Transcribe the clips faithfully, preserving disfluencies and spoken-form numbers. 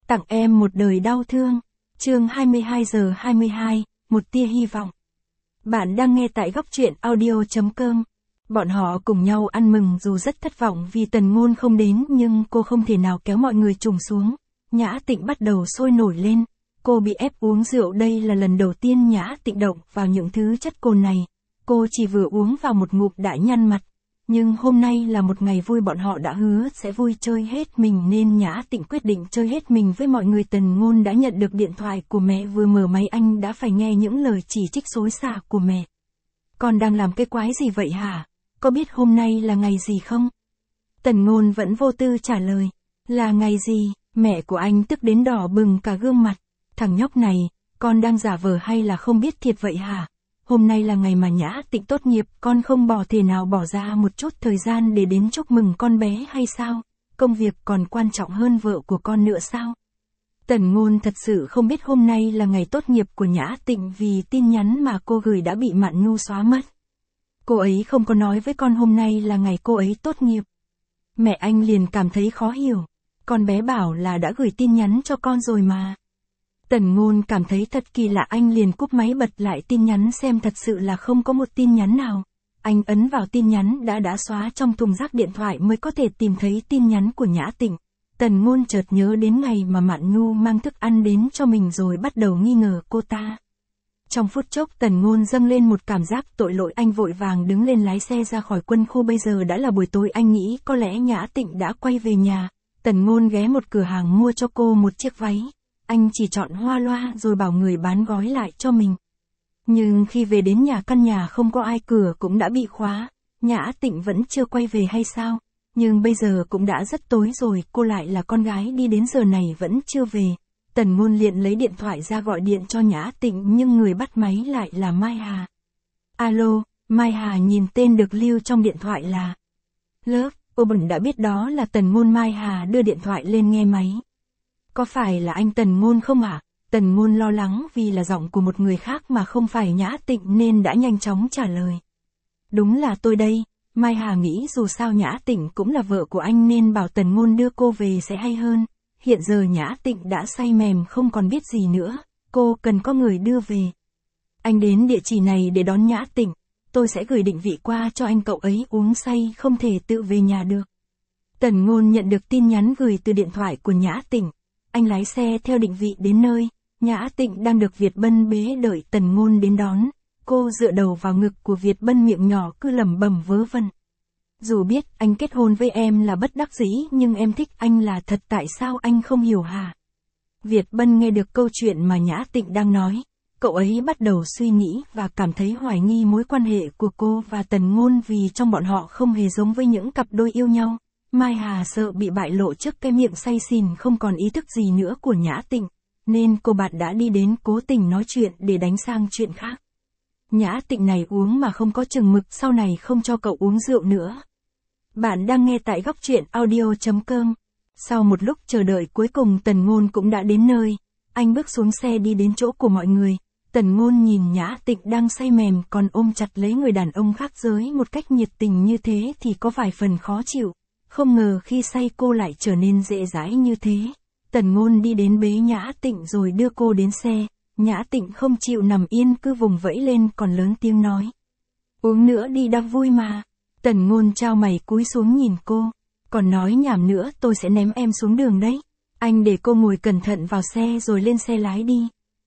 Tặng em một đời đau thương. Chương hai mươi hai giờ hai mươi hai, một tia hy vọng. Bạn đang nghe tại góc truyện audio chấm com. Bọn họ cùng nhau ăn mừng dù rất thất vọng vì Tần Ngôn không đến, nhưng cô không thể nào kéo mọi người trùng xuống. Nhã Tịnh bắt đầu sôi nổi lên. Cô bị ép uống rượu, đây là lần đầu tiên Nhã Tịnh động vào những thứ chất cồn này. Cô chỉ vừa uống vào một ngụm đã nhăn mặt. Nhưng hôm nay là một ngày vui, bọn họ đã hứa sẽ vui chơi hết mình nên Nhã Tịnh quyết định chơi hết mình với mọi người. Tần Ngôn đã nhận được điện thoại của mẹ, vừa mở máy anh đã phải nghe những lời chỉ trích xối xả của mẹ. Con đang làm cái quái gì vậy hả? Có biết hôm nay là ngày gì không? Tần Ngôn vẫn vô tư trả lời. Là ngày gì? Mẹ của anh tức đến đỏ bừng cả gương mặt. Thằng nhóc này, con đang giả vờ hay là không biết thiệt vậy hả? Hôm nay là ngày mà Nhã Tịnh tốt nghiệp, con không bỏ thể nào bỏ ra một chút thời gian để đến chúc mừng con bé hay sao? Công việc còn quan trọng hơn vợ của con nữa sao? Tần Ngôn thật sự không biết hôm nay là ngày tốt nghiệp của Nhã Tịnh vì tin nhắn mà cô gửi đã bị Mạn Nhu xóa mất. Cô ấy không có nói với con hôm nay là ngày cô ấy tốt nghiệp. Mẹ anh liền cảm thấy khó hiểu. Con bé bảo là đã gửi tin nhắn cho con rồi mà. Tần Ngôn cảm thấy thật kỳ lạ, anh liền cúp máy bật lại tin nhắn xem, thật sự là không có một tin nhắn nào. Anh ấn vào tin nhắn đã đã xóa trong thùng rác điện thoại mới có thể tìm thấy tin nhắn của Nhã Tịnh. Tần Ngôn chợt nhớ đến ngày mà Mạn Nhu mang thức ăn đến cho mình rồi bắt đầu nghi ngờ cô ta. Trong phút chốc Tần Ngôn dâng lên một cảm giác tội lỗi, anh vội vàng đứng lên lái xe ra khỏi quân khu. Bây giờ đã là buổi tối, anh nghĩ có lẽ Nhã Tịnh đã quay về nhà. Tần Ngôn ghé một cửa hàng mua cho cô một chiếc váy. Anh chỉ chọn hoa loa rồi bảo người bán gói lại cho mình. Nhưng khi về đến nhà, căn nhà không có ai, cửa cũng đã bị khóa. Nhã Tịnh vẫn chưa quay về hay sao? Nhưng bây giờ cũng đã rất tối rồi, cô lại là con gái đi đến giờ này vẫn chưa về. Tần Ngôn liền lấy điện thoại ra gọi điện cho Nhã Tịnh, nhưng người bắt máy lại là Mai Hà. Alo, Mai Hà nhìn tên được lưu trong điện thoại là Love, cô bẩn đã biết đó là Tần Ngôn. Mai Hà đưa điện thoại lên nghe máy. Có phải là anh Tần Ngôn không ạ? À? Tần Ngôn lo lắng vì là giọng của một người khác mà không phải Nhã Tịnh nên đã nhanh chóng trả lời. Đúng là tôi đây. Mai Hà nghĩ dù sao Nhã Tịnh cũng là vợ của anh nên bảo Tần Ngôn đưa cô về sẽ hay hơn. Hiện giờ Nhã Tịnh đã say mềm không còn biết gì nữa, cô cần có người đưa về. Anh đến địa chỉ này để đón Nhã Tịnh, tôi sẽ gửi định vị qua cho anh, cậu ấy uống say không thể tự về nhà được. Tần Ngôn nhận được tin nhắn gửi từ điện thoại của Nhã Tịnh. Anh lái xe theo định vị đến nơi. Nhã Tịnh đang được Việt Bân bế đợi Tần Ngôn đến đón. Cô dựa đầu vào ngực của Việt Bân, miệng nhỏ cứ lẩm bẩm vớ vẩn. Dù biết anh kết hôn với em là bất đắc dĩ, nhưng em thích anh là thật, tại sao anh không hiểu hả? Việt Bân nghe được câu chuyện mà Nhã Tịnh đang nói. Cậu ấy bắt đầu suy nghĩ và cảm thấy hoài nghi mối quan hệ của cô và Tần Ngôn, vì trong bọn họ không hề giống với những cặp đôi yêu nhau. Mai Hà sợ bị bại lộ trước cái miệng say xỉn không còn ý thức gì nữa của Nhã Tịnh, nên cô bạn đã đi đến cố tình nói chuyện để đánh sang chuyện khác. Nhã Tịnh này uống mà không có chừng mực, sau này không cho cậu uống rượu nữa. Bạn đang nghe tại góc truyện audio chấm com. Sau một lúc chờ đợi, cuối cùng Tần Ngôn cũng đã đến nơi. Anh bước xuống xe đi đến chỗ của mọi người. Tần Ngôn nhìn Nhã Tịnh đang say mềm còn ôm chặt lấy người đàn ông khác giới một cách nhiệt tình như thế thì có vài phần khó chịu. Không ngờ khi say cô lại trở nên dễ dãi như thế. Tần Ngôn đi đến bế Nhã Tịnh rồi đưa cô đến xe. Nhã Tịnh không chịu nằm yên, cứ vùng vẫy lên còn lớn tiếng nói. Uống nữa đi, đang vui mà. Tần Ngôn trao mày cúi xuống nhìn cô. Còn nói nhảm nữa tôi sẽ ném em xuống đường đấy. Anh để cô ngồi cẩn thận vào xe rồi lên xe lái đi.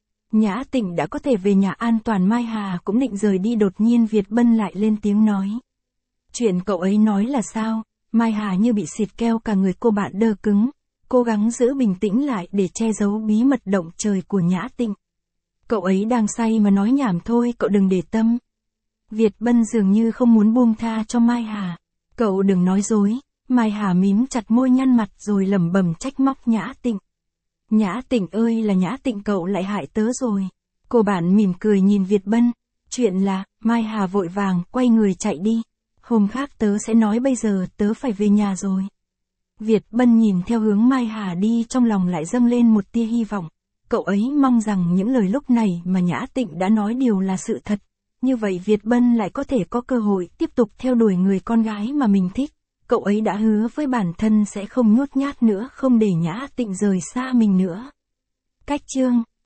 Nhã Tịnh đã có thể về nhà an toàn. Mai Hà cũng định rời đi, đột nhiên Việt Bân lại lên tiếng nói. Chuyện cậu ấy nói là sao? Mai Hà như bị xịt keo, cả người cô bạn đơ cứng, cố gắng giữ bình tĩnh lại để che giấu bí mật động trời của Nhã Tịnh. Cậu ấy đang say mà nói nhảm thôi, cậu đừng để tâm. Việt Bân dường như không muốn buông tha cho Mai Hà. Cậu đừng nói dối. Mai Hà mím chặt môi, nhăn mặt rồi lẩm bẩm trách móc Nhã Tịnh. Nhã Tịnh ơi là Nhã Tịnh, cậu lại hại tớ rồi. Cô bạn mỉm cười nhìn Việt Bân. Chuyện là, Mai Hà vội vàng quay người chạy đi. Hôm khác tớ sẽ nói, bây giờ tớ phải về nhà rồi. Việt Bân nhìn theo hướng Mai Hà đi, trong lòng lại dâng lên một tia hy vọng. Cậu ấy mong rằng những lời lúc này mà Nhã Tịnh đã nói đều là sự thật. Như vậy Việt Bân lại có thể có cơ hội tiếp tục theo đuổi người con gái mà mình thích. cậu ấy đã hứa với bản thân sẽ không nhút nhát nữa, không để Nhã Tịnh rời xa mình nữa. Cách chương